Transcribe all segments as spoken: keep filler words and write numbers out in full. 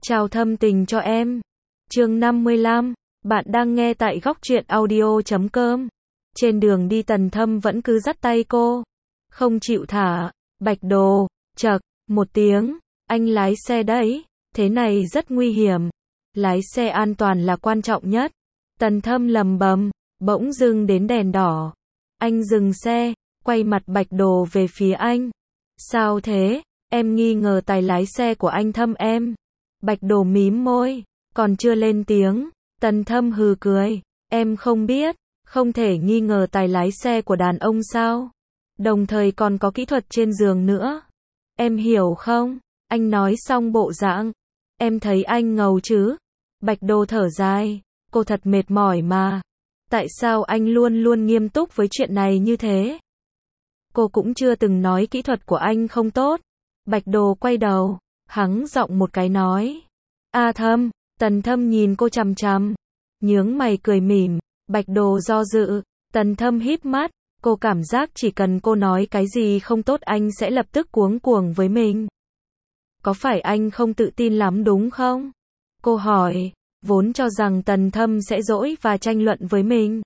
Chào thâm tình cho em. Chương năm mươi lăm, bạn đang nghe tại góc truyện audio chấm com. Trên đường đi Tần Thâm vẫn cứ dắt tay cô, không chịu thả. Bạch Đồ, chậc, một tiếng, anh lái xe đấy, thế này rất nguy hiểm. Lái xe an toàn là quan trọng nhất. Tần Thâm lầm bầm, bỗng dưng đến đèn đỏ. Anh dừng xe, quay mặt Bạch Đồ về phía anh. Sao thế? Em nghi ngờ tài lái xe của anh Thâm em. Bạch Đồ mím môi, còn chưa lên tiếng. Tần Thâm hừ cười, em không biết, không thể nghi ngờ tài lái xe của đàn ông sao? Đồng thời còn có kỹ thuật trên giường nữa. Em hiểu không? Anh nói xong bộ dạng, em thấy anh ngầu chứ? Bạch Đồ thở dài, cô thật mệt mỏi mà. Tại sao anh luôn luôn nghiêm túc với chuyện này như thế? Cô cũng chưa từng nói kỹ thuật của anh không tốt. Bạch Đồ quay đầu, hắng giọng một cái nói. A Thâm. Tần Thâm nhìn cô chằm chằm, nhướng mày cười mỉm. Bạch Đồ do dự, Tần Thâm híp mắt, cô cảm giác chỉ cần cô nói cái gì không tốt anh sẽ lập tức cuống cuồng với mình. Có phải anh không tự tin lắm đúng không? Cô hỏi, vốn cho rằng Tần Thâm sẽ dỗi và tranh luận với mình.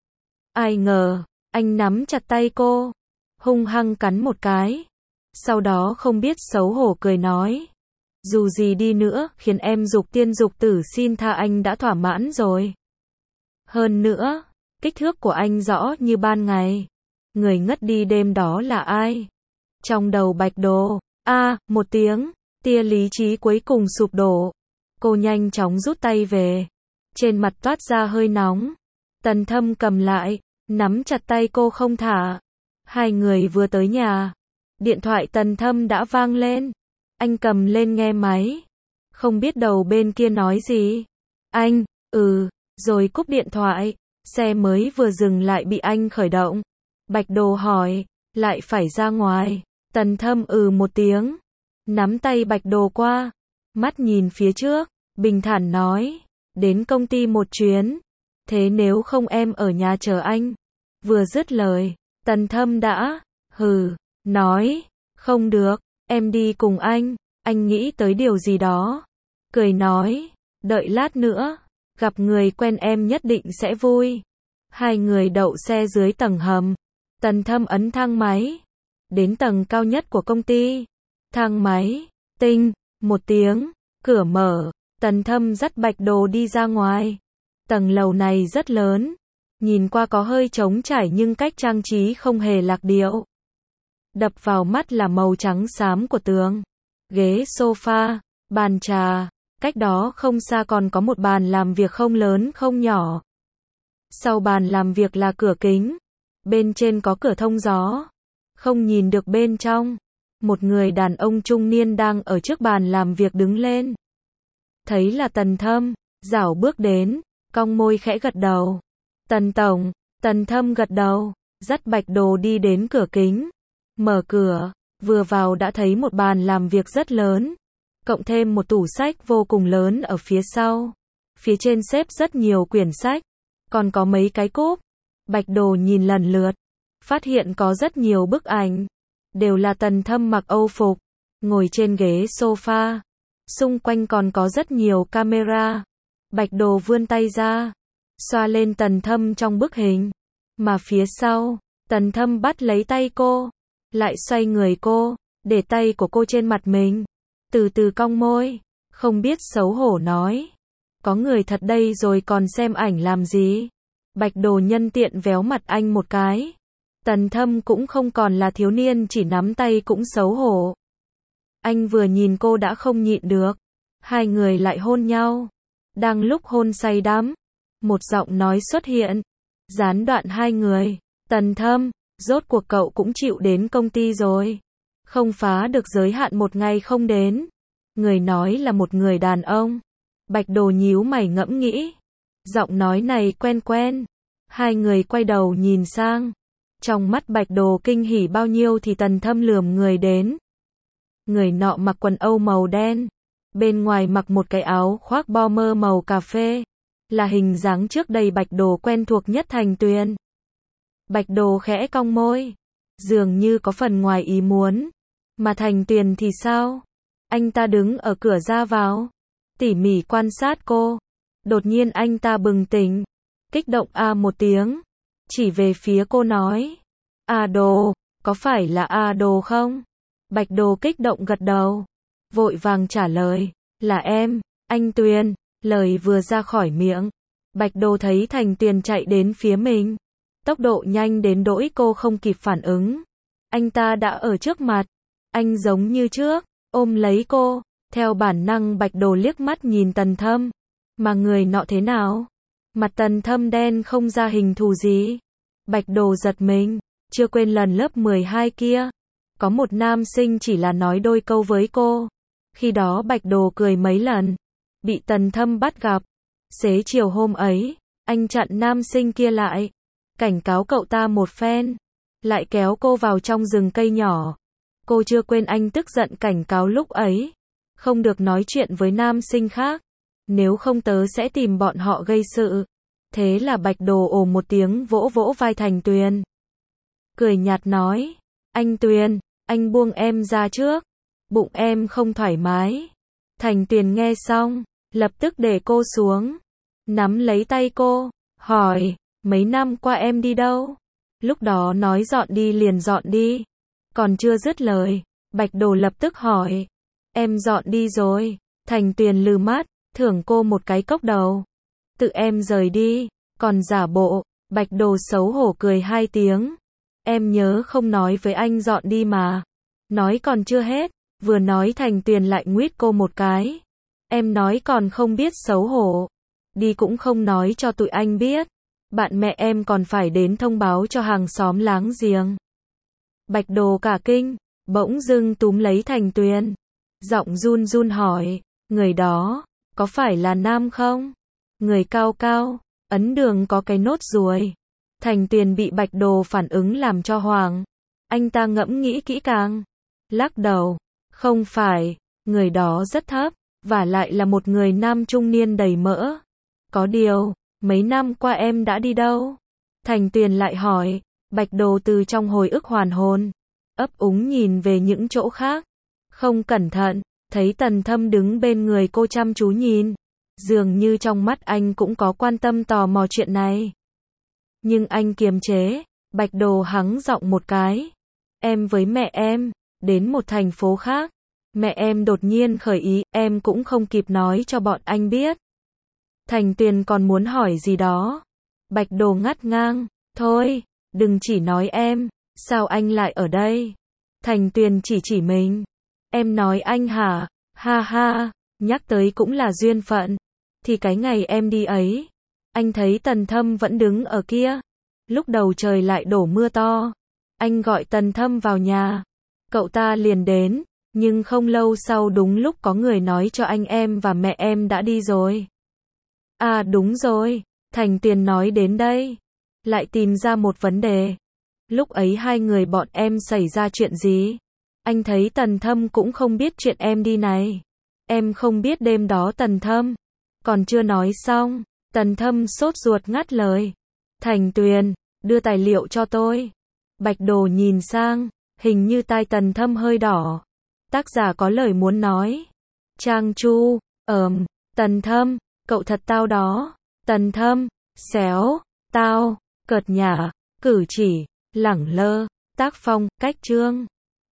Ai ngờ, anh nắm chặt tay cô, hung hăng cắn một cái. Sau đó không biết xấu hổ cười nói. Dù gì đi nữa, khiến em dục tiên dục tử xin tha anh đã thỏa mãn rồi. Hơn nữa, kích thước của anh rõ như ban ngày. Người ngất đi đêm đó là ai? Trong đầu Bạch Đồ, a à, một tiếng, tia lý trí cuối cùng sụp đổ. Cô nhanh chóng rút tay về. Trên mặt toát ra hơi nóng. Tần Thâm cầm lại, nắm chặt tay cô không thả. Hai người vừa tới nhà. Điện thoại Tần Thâm đã vang lên. Anh cầm lên nghe máy. Không biết đầu bên kia nói gì. Anh, ừ, rồi cúp điện thoại. Xe mới vừa dừng lại bị anh khởi động. Bạch Đồ hỏi, lại phải ra ngoài. Tần Thâm ừ một tiếng. Nắm tay Bạch Đồ qua. Mắt nhìn phía trước, bình thản nói. Đến công ty một chuyến. Thế nếu không em ở nhà chờ anh. Vừa dứt lời, Tần Thâm đã, hừ, nói, không được. Em đi cùng anh. Anh nghĩ tới điều gì đó. Cười nói, đợi lát nữa, gặp người quen em nhất định sẽ vui. Hai người đậu xe dưới tầng hầm. Tần Thâm ấn thang máy. Đến tầng cao nhất của công ty. Thang máy, tinh, một tiếng, cửa mở. Tần Thâm dắt Bạch Đồ đi ra ngoài. Tầng lầu này rất lớn. Nhìn qua có hơi trống trải nhưng cách trang trí không hề lạc điệu. Đập vào mắt là màu trắng xám của tường. Ghế sofa, bàn trà. Cách đó không xa còn có một bàn làm việc không lớn không nhỏ. Sau bàn làm việc là cửa kính. Bên trên có cửa thông gió. Không nhìn được bên trong. Một người đàn ông trung niên đang ở trước bàn làm việc đứng lên. Thấy là Tần Thâm, rảo bước đến, cong môi khẽ gật đầu. Tần Tổng. Tần Thâm gật đầu, dắt Bạch Đồ đi đến cửa kính. Mở cửa, vừa vào đã thấy một bàn làm việc rất lớn, cộng thêm một tủ sách vô cùng lớn ở phía sau. Phía trên xếp rất nhiều quyển sách, còn có mấy cái cúp. Bạch Đồ nhìn lần lượt, phát hiện có rất nhiều bức ảnh, đều là Tần Thâm mặc Âu phục, ngồi trên ghế sofa. Xung quanh còn có rất nhiều camera. Bạch Đồ vươn tay ra, xoa lên Tần Thâm trong bức hình, mà phía sau, Tần Thâm bắt lấy tay cô, lại xoay người cô, để tay của cô trên mặt mình, từ từ cong môi, không biết xấu hổ nói. Có người thật đây rồi còn xem ảnh làm gì? Bạch Đồ nhân tiện véo mặt anh một cái. Tần Thâm cũng không còn là thiếu niên chỉ nắm tay cũng xấu hổ. Anh vừa nhìn cô đã không nhịn được. Hai người lại hôn nhau. Đang lúc hôn say đắm, một giọng nói xuất hiện, gián đoạn hai người. Tần Thâm, rốt cuộc cậu cũng chịu đến công ty rồi. Không phá được giới hạn một ngày không đến. Người nói là một người đàn ông. Bạch Đồ nhíu mày ngẫm nghĩ. Giọng nói này quen quen. Hai người quay đầu nhìn sang. Trong mắt Bạch Đồ kinh hỉ bao nhiêu thì Tần Thâm lườm người đến. Người nọ mặc quần âu màu đen. Bên ngoài mặc một cái áo khoác bomber màu cà phê. Là hình dáng trước đây Bạch Đồ quen thuộc nhất Thành Tuyền. Bạch Đồ khẽ cong môi. Dường như có phần ngoài ý muốn. Mà Thành Tuyền thì sao? Anh ta đứng ở cửa ra vào. tỉ mỉ quan sát cô. Đột nhiên anh ta bừng tỉnh, kích động a một tiếng, chỉ về phía cô nói, A Đồ, có phải là A Đồ không? Bạch Đồ kích động gật đầu, vội vàng trả lời, là em, anh Tuyền. Lời vừa ra khỏi miệng, Bạch Đồ thấy Thành Tuyền chạy đến phía mình, tốc độ nhanh đến nỗi cô không kịp phản ứng. Anh ta đã ở trước mặt, anh giống như trước, ôm lấy cô, theo bản năng Bạch Đồ liếc mắt nhìn Tần Thâm, mà người nọ thế nào? Mặt Tần Thâm đen không ra hình thù gì. Bạch Đồ giật mình, chưa quên lần lớp mười hai kia, có một nam sinh chỉ là nói đôi câu với cô. Khi đó Bạch Đồ cười mấy lần, bị Tần Thâm bắt gặp. Xế chiều hôm ấy, anh chặn nam sinh kia lại, cảnh cáo cậu ta một phen, lại kéo cô vào trong rừng cây nhỏ. Cô chưa quên anh tức giận cảnh cáo lúc ấy, không được nói chuyện với nam sinh khác, nếu không tớ sẽ tìm bọn họ gây sự. Thế là Bạch Đồ ồ một tiếng vỗ vỗ vai Thành Tuyền, cười nhạt nói, anh Tuyền, anh buông em ra trước, bụng em không thoải mái. Thành Tuyền nghe xong, lập tức để cô xuống, nắm lấy tay cô, hỏi, mấy năm qua em đi đâu? Lúc đó nói dọn đi liền dọn đi. Còn chưa dứt lời, Bạch Đồ lập tức hỏi, em dọn đi rồi. Thành Tuyền lừ mắt, thưởng cô một cái cốc đầu. Tự em rời đi, còn giả bộ. Bạch Đồ xấu hổ cười hai tiếng. Em nhớ không nói với anh dọn đi mà. Nói còn chưa hết, vừa nói Thành Tuyền lại nguýt cô một cái. Em nói còn không biết xấu hổ. Đi cũng không nói cho tụi anh biết. Bạn mẹ em còn phải đến thông báo cho hàng xóm láng giềng. Bạch Đồ cả kinh, bỗng dưng túm lấy Thành Tuyền, giọng run run hỏi, người đó, có phải là nam không? Người cao cao, ấn đường có cái nốt ruồi. Thành Tuyền bị Bạch Đồ phản ứng làm cho hoảng. Anh ta ngẫm nghĩ kỹ càng, lắc đầu, không phải, người đó rất thấp, và lại là một người nam trung niên đầy mỡ. Có điều, mấy năm qua em đã đi đâu? Thành Tuyền lại hỏi. Bạch Đồ từ trong hồi ức hoàn hồn, ấp úng nhìn về những chỗ khác. Không cẩn thận, thấy Tần Thâm đứng bên người cô chăm chú nhìn. Dường như trong mắt anh cũng có quan tâm tò mò chuyện này. Nhưng anh kiềm chế, Bạch Đồ hắng giọng một cái. Em với mẹ em, đến một thành phố khác. Mẹ em đột nhiên khởi ý, em cũng không kịp nói cho bọn anh biết. Thành Tuyền còn muốn hỏi gì đó. Bạch Đồ ngắt ngang, thôi, đừng chỉ nói em, sao anh lại ở đây? Thành Tuyền chỉ chỉ mình. Em nói anh hả? Ha ha, nhắc tới cũng là duyên phận. Thì cái ngày em đi ấy, anh thấy Tần Thâm vẫn đứng ở kia. Lúc đầu trời lại đổ mưa to. Anh gọi Tần Thâm vào nhà. Cậu ta liền đến, nhưng không lâu sau đúng lúc có người nói cho anh em và mẹ em đã đi rồi. À đúng rồi, Thành Tuyền nói đến đây, lại tìm ra một vấn đề. Lúc ấy hai người bọn em xảy ra chuyện gì? Anh thấy Tần Thâm cũng không biết chuyện em đi này. Em không biết đêm đó Tần Thâm. Còn chưa nói xong, Tần Thâm sốt ruột ngắt lời. Thành Tuyền, đưa tài liệu cho tôi. Bạch Đồ nhìn sang, hình như tai Tần Thâm hơi đỏ. Tác giả có lời muốn nói. Trang Chu, ờm, Tần Thâm, cậu thật tao đó. Tần Thâm, xéo, tao, cợt nhả, cử chỉ, lẳng lơ, tác phong, cách chương.